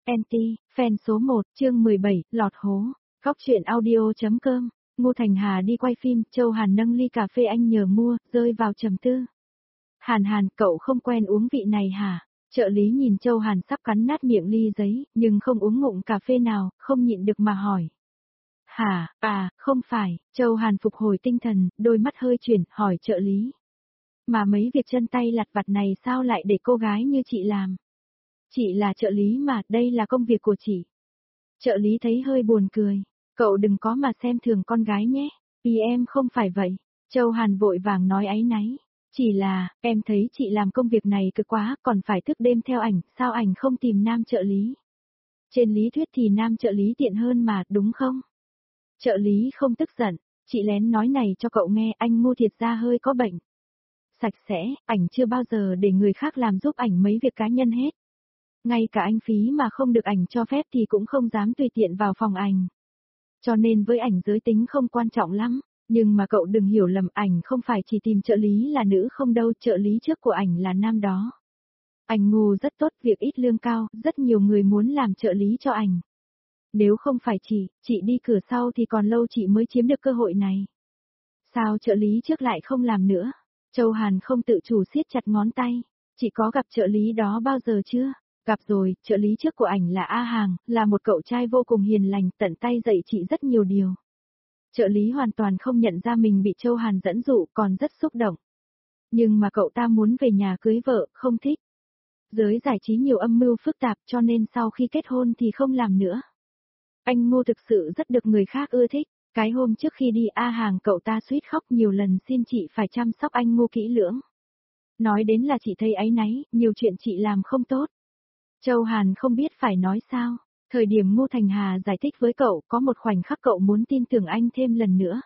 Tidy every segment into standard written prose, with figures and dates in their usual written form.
Anti, fan số 1, chương 17, lọt hố. Góc truyện audio.com. Ngô Thành Hà đi quay phim, Châu Hàn nâng ly cà phê anh nhờ mua, rơi vào trầm tư. Hàn Hàn, cậu không quen uống vị này hả? Trợ lý nhìn Châu Hàn sắp cắn nát miệng ly giấy, nhưng không uống ngụm cà phê nào, không nhịn được mà hỏi. Hả, không phải, Châu Hàn phục hồi tinh thần, đôi mắt hơi chuyển, hỏi trợ lý. Mà mấy việc chân tay lặt vặt này sao lại để cô gái như chị làm? Chị là trợ lý mà, đây là công việc của chị. Trợ lý thấy hơi buồn cười. Cậu đừng có mà xem thường con gái nhé. Vì em không phải vậy. Châu Hàn vội vàng nói áy náy. Chỉ là, em thấy chị làm công việc này cực quá, còn phải thức đêm theo ảnh, sao ảnh không tìm nam trợ lý? Trên lý thuyết thì nam trợ lý tiện hơn mà, đúng không? Trợ lý không tức giận. Chị lén nói này cho cậu nghe, anh Ngô thiệt ra hơi có bệnh. Sạch sẽ, ảnh chưa bao giờ để người khác làm giúp ảnh mấy việc cá nhân hết. Ngay cả anh Phí mà không được ảnh cho phép thì cũng không dám tùy tiện vào phòng ảnh. Cho nên với ảnh giới tính không quan trọng lắm, nhưng mà cậu đừng hiểu lầm, ảnh không phải chỉ tìm trợ lý là nữ không đâu, trợ lý trước của ảnh là nam đó. Ảnh ngu rất tốt, việc ít lương cao, rất nhiều người muốn làm trợ lý cho ảnh. Nếu không phải chị đi cửa sau thì còn lâu chị mới chiếm được cơ hội này. Sao trợ lý trước lại không làm nữa? Châu Hàn không tự chủ siết chặt ngón tay. Chị có gặp trợ lý đó bao giờ chưa? Gặp rồi, trợ lý trước của ảnh là A Hàng, là một cậu trai vô cùng hiền lành, tận tay dạy chị rất nhiều điều. Trợ lý hoàn toàn không nhận ra mình bị Châu Hàn dẫn dụ, còn rất xúc động. Nhưng mà cậu ta muốn về nhà cưới vợ, không thích. Giới giải trí nhiều âm mưu phức tạp cho nên sau khi kết hôn thì không làm nữa. Anh Ngô thực sự rất được người khác ưa thích. Cái hôm trước khi đi A Hàng cậu ta suýt khóc nhiều lần xin chị phải chăm sóc anh Ngô kỹ lưỡng. Nói đến là chị thấy áy náy, nhiều chuyện chị làm không tốt. Châu Hàn không biết phải nói sao. Thời điểm Ngô Thành Hà giải thích với cậu, có một khoảnh khắc cậu muốn tin tưởng anh thêm lần nữa.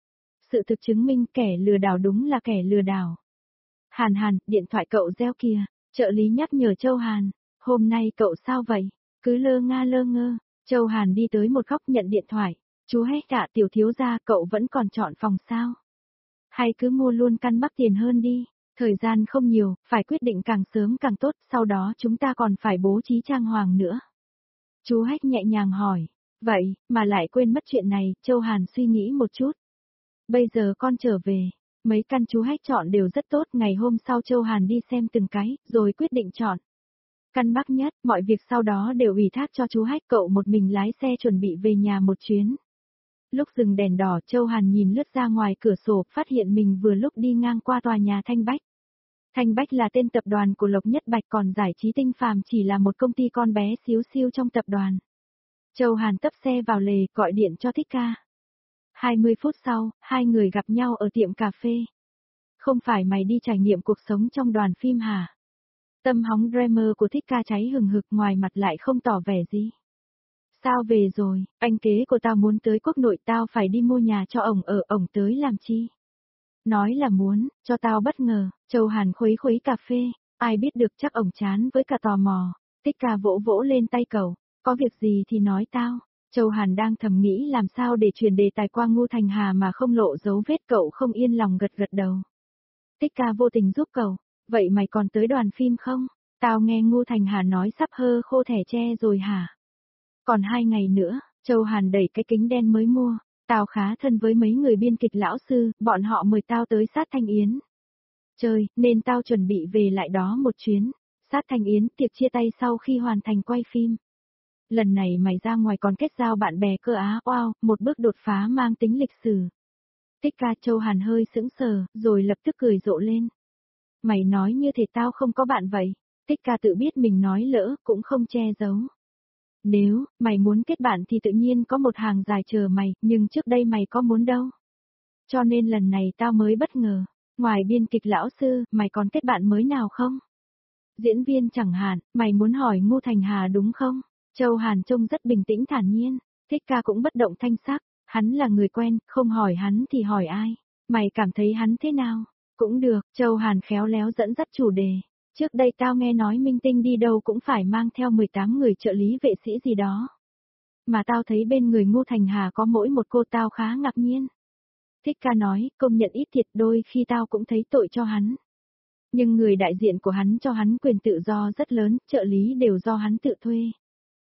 Sự thực chứng minh kẻ lừa đảo đúng là kẻ lừa đảo. Hàn Hàn, điện thoại cậu reo kìa. Trợ lý nhắc nhở Châu Hàn. Hôm nay cậu sao vậy? Cứ lơ ngơ. Châu Hàn đi tới một góc nhận điện thoại. Chú hét cả tiểu thiếu gia, cậu vẫn còn chọn phòng sao? Hay cứ mua luôn căn mắc tiền hơn đi. Thời gian không nhiều, phải quyết định càng sớm càng tốt, sau đó chúng ta còn phải bố trí trang hoàng nữa. Chú Hách nhẹ nhàng hỏi, vậy, mà lại quên mất chuyện này, Châu Hàn suy nghĩ một chút. Bây giờ con trở về, mấy căn chú Hách chọn đều rất tốt, ngày hôm sau Châu Hàn đi xem từng cái, rồi quyết định chọn. Căn mắc nhất, mọi việc sau đó đều ủy thác cho chú Hách, cậu một mình lái xe chuẩn bị về nhà một chuyến. Lúc dừng đèn đỏ, Châu Hàn nhìn lướt ra ngoài cửa sổ, phát hiện mình vừa lúc đi ngang qua tòa nhà Thanh Bách. Thanh Bách là tên tập đoàn của Lộc Nhất Bạch, còn Giải trí Tinh Phàm chỉ là một công ty con bé xíu xiu trong tập đoàn. Châu Hàn tấp xe vào lề, gọi điện cho Thích Ca. 20 phút sau, hai người gặp nhau ở tiệm cà phê. Không phải mày đi trải nghiệm cuộc sống trong đoàn phim hả? Tâm hóng dreamer của Thích Ca cháy hừng hực, ngoài mặt lại không tỏ vẻ gì. Sao về rồi, anh kế của tao muốn tới quốc nội, tao phải đi mua nhà cho ổng ở, ổng tới làm chi? Nói là muốn, cho tao bất ngờ. Châu Hàn khuấy cà phê, ai biết được, chắc ổng chán với cả tò mò. Thích Ca vỗ vỗ lên tay cậu, có việc gì thì nói tao. Châu Hàn đang thầm nghĩ làm sao để truyền đề tài qua Ngô Thành Hà mà không lộ dấu vết, cậu không yên lòng gật gật đầu. Thích Ca vô tình giúp cậu, vậy mày còn tới đoàn phim không? Tao nghe Ngô Thành Hà nói sắp hơ khô thẻ tre rồi hả? Còn 2 ngày nữa, Châu Hàn đẩy cái kính đen mới mua. Tao khá thân với mấy người biên kịch lão sư, bọn họ mời tao tới Sát Thanh Yến chơi, nên tao chuẩn bị về lại đó một chuyến. Sát Thanh Yến, tiệc chia tay sau khi hoàn thành quay phim. Lần này mày ra ngoài còn kết giao bạn bè cơ á, wow, một bước đột phá mang tính lịch sử. Thích Ca. Châu Hàn hơi sững sờ, rồi lập tức cười rộ lên. Mày nói như thể tao không có bạn vậy. Thích Ca tự biết mình nói lỡ, cũng không che giấu. Nếu mày muốn kết bạn thì tự nhiên có một hàng dài chờ mày, nhưng trước đây mày có muốn đâu. Cho nên lần này tao mới bất ngờ. Ngoài biên kịch lão sư, mày còn kết bạn mới nào không? Diễn viên chẳng hạn, mày muốn hỏi Ngô Thành Hà đúng không? Châu Hàn trông rất bình tĩnh thản nhiên. Thích Ca cũng bất động thanh sắc. Hắn là người quen, không hỏi hắn thì hỏi ai? Mày cảm thấy hắn thế nào? Cũng được, Châu Hàn khéo léo dẫn dắt chủ đề. Trước đây tao nghe nói minh tinh đi đâu cũng phải mang theo 18 người trợ lý vệ sĩ gì đó. Mà tao thấy bên người Ngô Thành Hà có mỗi một cô, tao khá ngạc nhiên. Thích Ca nói, công nhận ít thiệt, đôi khi tao cũng thấy tội cho hắn. Nhưng người đại diện của hắn cho hắn quyền tự do rất lớn, trợ lý đều do hắn tự thuê.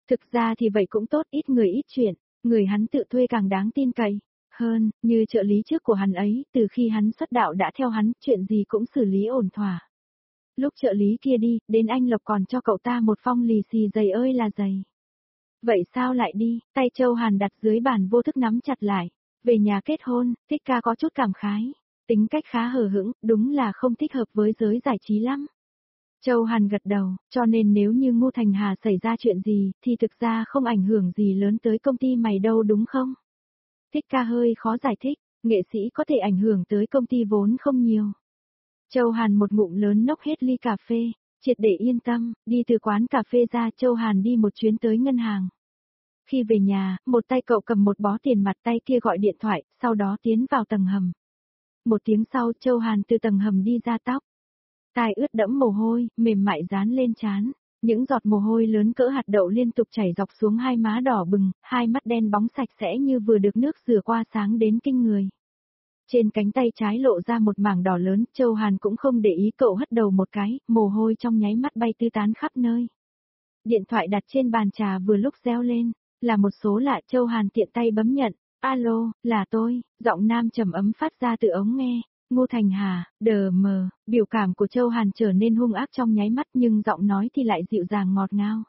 Thực ra thì vậy cũng tốt, ít người ít chuyện, người hắn tự thuê càng đáng tin cậy. Hơn, như trợ lý trước của hắn ấy, từ khi hắn xuất đạo đã theo hắn, chuyện gì cũng xử lý ổn thỏa. Lúc trợ lý kia đi, đến anh Lộc còn cho cậu ta một phong lì xì dày ơi là dày. Vậy sao lại đi, tay Châu Hàn đặt dưới bàn vô thức nắm chặt lại. Về nhà kết hôn, Thích Ca có chút cảm khái. Tính cách khá hờ hững, đúng là không thích hợp với giới giải trí lắm. Châu Hàn gật đầu, cho nên nếu như Ngô Thành Hà xảy ra chuyện gì, thì thực ra không ảnh hưởng gì lớn tới công ty mày đâu đúng không? Thích Ca hơi khó giải thích, nghệ sĩ có thể ảnh hưởng tới công ty vốn không nhiều. Châu Hàn một ngụm lớn nốc hết ly cà phê, triệt để yên tâm, đi từ quán cà phê ra Châu Hàn đi một chuyến tới ngân hàng. Khi về nhà, một tay cậu cầm một bó tiền mặt, tay kia gọi điện thoại, sau đó tiến vào tầng hầm. Một tiếng sau Châu Hàn từ tầng hầm đi ra, tóc tai ướt đẫm mồ hôi, mềm mại dán lên trán. Những giọt mồ hôi lớn cỡ hạt đậu liên tục chảy dọc xuống hai má đỏ bừng, hai mắt đen bóng sạch sẽ như vừa được nước rửa qua, sáng đến kinh người. Trên cánh tay trái lộ ra một mảng đỏ lớn, Châu Hàn cũng không để ý, cậu hất đầu một cái, mồ hôi trong nháy mắt bay tứ tán khắp nơi. Điện thoại đặt trên bàn trà vừa lúc reo lên, là một số lạ. Châu Hàn tiện tay bấm nhận. Alo, là tôi, giọng nam trầm ấm phát ra từ ống nghe. Ngô Thành Hà, đờ mờ, biểu cảm của Châu Hàn trở nên hung ác trong nháy mắt, nhưng giọng nói thì lại dịu dàng ngọt ngào.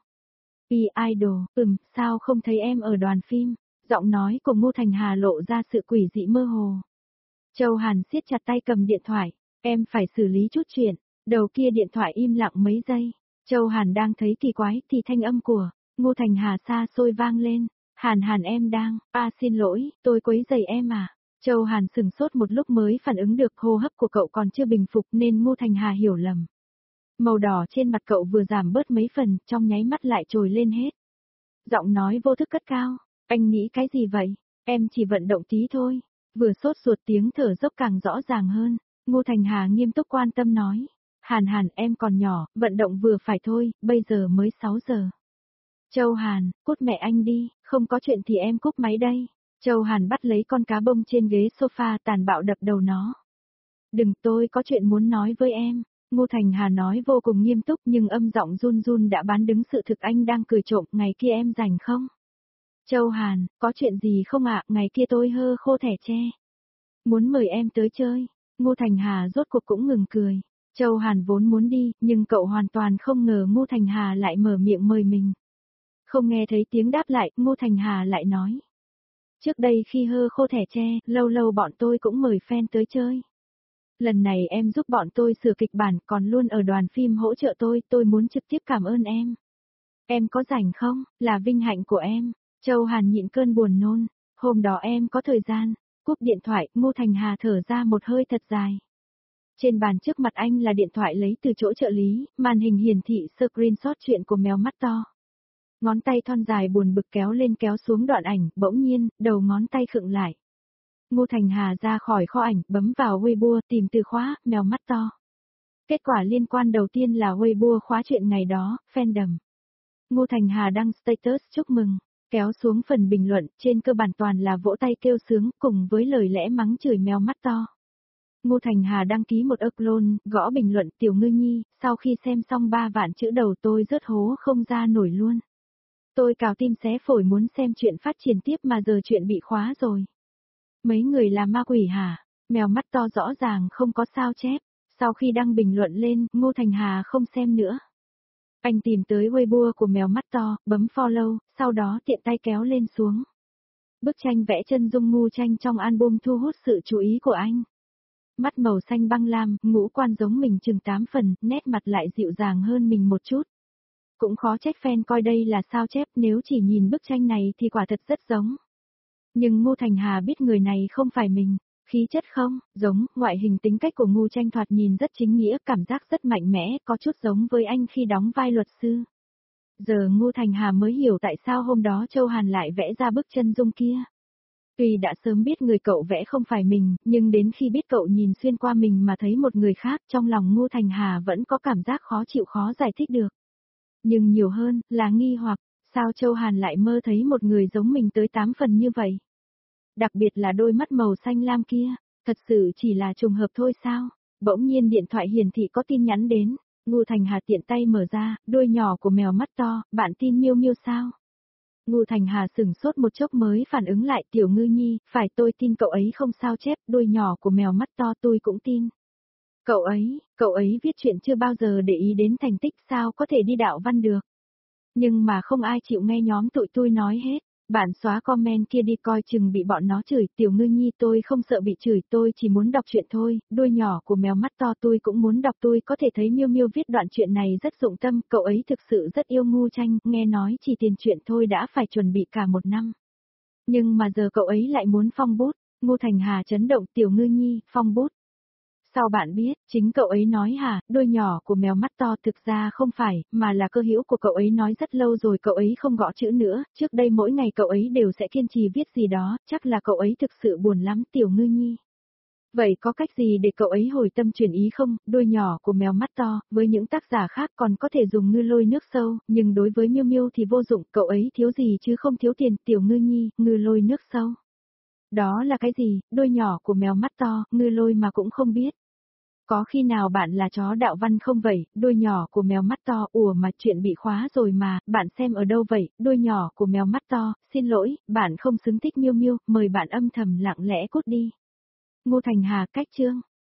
Idol, sao không thấy em ở đoàn phim? Giọng nói của Ngô Thành Hà lộ ra sự quỷ dị mơ hồ. Châu Hàn siết chặt tay cầm điện thoại, em phải xử lý chút chuyện. Đầu kia điện thoại im lặng mấy giây. Châu Hàn đang thấy kỳ quái thì thanh âm của Ngô Thành Hà xa xôi vang lên. Hàn Hàn em đang, xin lỗi, tôi quấy rầy em à. Châu Hàn sừng sốt một lúc mới phản ứng được, hô hấp của cậu còn chưa bình phục nên Ngô Thành Hà hiểu lầm. Màu đỏ trên mặt cậu vừa giảm bớt mấy phần, trong nháy mắt lại trồi lên hết. Giọng nói vô thức cất cao, anh nghĩ cái gì vậy? Em chỉ vận động tí thôi. Vừa sốt ruột tiếng thở dốc càng rõ ràng hơn, Ngô Thành Hà nghiêm túc quan tâm nói. Hàn Hàn em còn nhỏ, vận động vừa phải thôi, bây giờ mới 6 giờ. Châu Hàn, cút mẹ anh đi, không có chuyện thì em cúp máy đây. Châu Hàn bắt lấy con cá bông trên ghế sofa, tàn bạo đập đầu nó. Đừng, tôi có chuyện muốn nói với em. Ngô Thành Hà nói vô cùng nghiêm túc nhưng âm giọng run run đã bán đứng sự thực, anh đang cười trộm. Ngày kia em rảnh không? Châu Hàn, có chuyện gì không ạ? Ngày kia tôi hơ khô thẻ tre. Muốn mời em tới chơi. Ngô Thành Hà rốt cuộc cũng ngừng cười. Châu Hàn vốn muốn đi, nhưng cậu hoàn toàn không ngờ Ngô Thành Hà lại mở miệng mời mình. Không nghe thấy tiếng đáp lại, Ngô Thành Hà lại nói. Trước đây khi hơ khô thẻ tre, lâu lâu bọn tôi cũng mời fan tới chơi. Lần này em giúp bọn tôi sửa kịch bản, còn luôn ở đoàn phim hỗ trợ tôi muốn trực tiếp cảm ơn em. Em có rảnh không? Là vinh hạnh của em. Châu Hàn nhịn cơn buồn nôn. Hôm đó em có thời gian. Cúp điện thoại, Ngô Thành Hà thở ra một hơi thật dài. Trên bàn trước mặt anh là điện thoại lấy từ chỗ trợ lý, màn hình hiển thị screenshot chuyện của mèo mắt to. Ngón tay thon dài buồn bực kéo lên kéo xuống đoạn ảnh, bỗng nhiên, đầu ngón tay khựng lại. Ngô Thành Hà ra khỏi kho ảnh, bấm vào Weibo tìm từ khóa, mèo mắt to. Kết quả liên quan đầu tiên là Weibo khóa chuyện ngày đó, fandom. Ngô Thành Hà đăng status chúc mừng, kéo xuống phần bình luận, trên cơ bản toàn là vỗ tay kêu sướng, cùng với lời lẽ mắng chửi mèo mắt to. Ngô Thành Hà đăng ký một upload, gõ bình luận Tiểu Ngư Nhi, sau khi xem xong 3 vạn chữ đầu tôi rớt hố không ra nổi luôn. Tôi cào tim xé phổi muốn xem chuyện phát triển tiếp mà giờ chuyện bị khóa rồi. Mấy người là ma quỷ hả? Mèo mắt to rõ ràng không có sao chép. Sau khi đăng bình luận lên, Ngô Thành Hà không xem nữa. Anh tìm tới Weibo của mèo mắt to, bấm follow, sau đó tiện tay kéo lên xuống. Bức tranh vẽ chân dung ngu tranh trong album thu hút sự chú ý của anh. Mắt màu xanh băng lam, ngũ quan giống mình chừng 8 phần, nét mặt lại dịu dàng hơn mình một chút. Cũng khó trách fan coi đây là sao chép, nếu chỉ nhìn bức tranh này thì quả thật rất giống. Nhưng Ngô Thành Hà biết người này không phải mình, khí chất không, giống, ngoại hình tính cách của Ngô Tranh thoạt nhìn rất chính nghĩa, cảm giác rất mạnh mẽ, có chút giống với anh khi đóng vai luật sư. Giờ Ngô Thành Hà mới hiểu tại sao hôm đó Châu Hàn lại vẽ ra bức chân dung kia. Tuy đã sớm biết người cậu vẽ không phải mình, nhưng đến khi biết cậu nhìn xuyên qua mình mà thấy một người khác, trong lòng Ngô Thành Hà vẫn có cảm giác khó chịu, khó giải thích được. Nhưng nhiều hơn, là nghi hoặc, sao Châu Hàn lại mơ thấy một người giống mình tới 8 phần như vậy? Đặc biệt là đôi mắt màu xanh lam kia, thật sự chỉ là trùng hợp thôi sao? Bỗng nhiên điện thoại hiển thị có tin nhắn đến, Ngô Thành Hà tiện tay mở ra, đôi nhỏ của mèo mắt to, bạn tin Miêu Miêu sao? Ngô Thành Hà sửng sốt một chốc mới phản ứng lại, Tiểu Ngư Nhi, phải tôi tin cậu ấy không sao chép, đuôi nhỏ của mèo mắt to tôi cũng tin. Cậu ấy viết chuyện chưa bao giờ để ý đến thành tích, sao có thể đi đạo văn được. Nhưng mà không ai chịu nghe nhóm tụi tôi nói hết. Bạn xóa comment kia đi, coi chừng bị bọn nó chửi. Tiểu Ngư Nhi, tôi không sợ bị chửi, tôi chỉ muốn đọc chuyện thôi. Đuôi nhỏ của mèo mắt to tôi cũng muốn đọc. Tôi có thể thấy Miêu Miêu viết đoạn chuyện này rất dụng tâm. Cậu ấy thực sự rất yêu Ngu Tranh, nghe nói chỉ tiền truyện thôi đã phải chuẩn bị cả 1 năm. Nhưng mà giờ cậu ấy lại muốn phong bút. Ngô Thành Hà chấn động, Tiểu Ngư Nhi, phong bút. Sao bạn biết, chính cậu ấy nói hả, đôi nhỏ của mèo mắt to thực ra không phải, mà là cơ hữu của cậu ấy nói rất lâu rồi cậu ấy không gõ chữ nữa, trước đây mỗi ngày cậu ấy đều sẽ kiên trì viết gì đó, chắc là cậu ấy thực sự buồn lắm, Tiểu Ngư Nhi. Vậy có cách gì để cậu ấy hồi tâm chuyển ý không, đôi nhỏ của mèo mắt to, với những tác giả khác còn có thể dùng ngư lôi nước sâu, nhưng đối với Miêu Miêu thì vô dụng, cậu ấy thiếu gì chứ không thiếu tiền, Tiểu Ngư Nhi, ngư lôi nước sâu. Đó là cái gì, đôi nhỏ của mèo mắt to, ngư lôi mà cũng không biết. Có khi nào bạn là chó đạo văn không vậy, đuôi nhỏ của mèo mắt to, ủa mà chuyện bị khóa rồi mà, bạn xem ở đâu vậy, đuôi nhỏ của mèo mắt to, xin lỗi, bạn không xứng thích Miêu Miêu, mời bạn âm thầm lặng lẽ cút đi. Ngô Thành Hà, cách chương.